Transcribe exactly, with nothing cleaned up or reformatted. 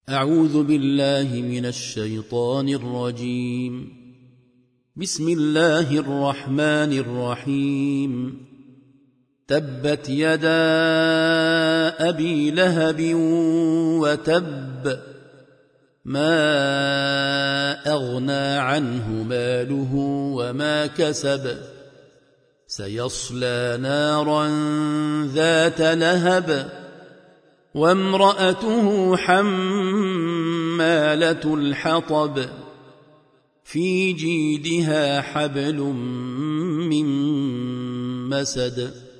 أعوذ بالله من الشيطان الرجيم. بسم الله الرحمن الرحيم. تبت يدا أبي لهب وتب، ما أغنى عنه ماله وما كسب، سيصلى نارا ذات لهب، وامرأته حمالة الحطب، في جيدها حبل من مسد.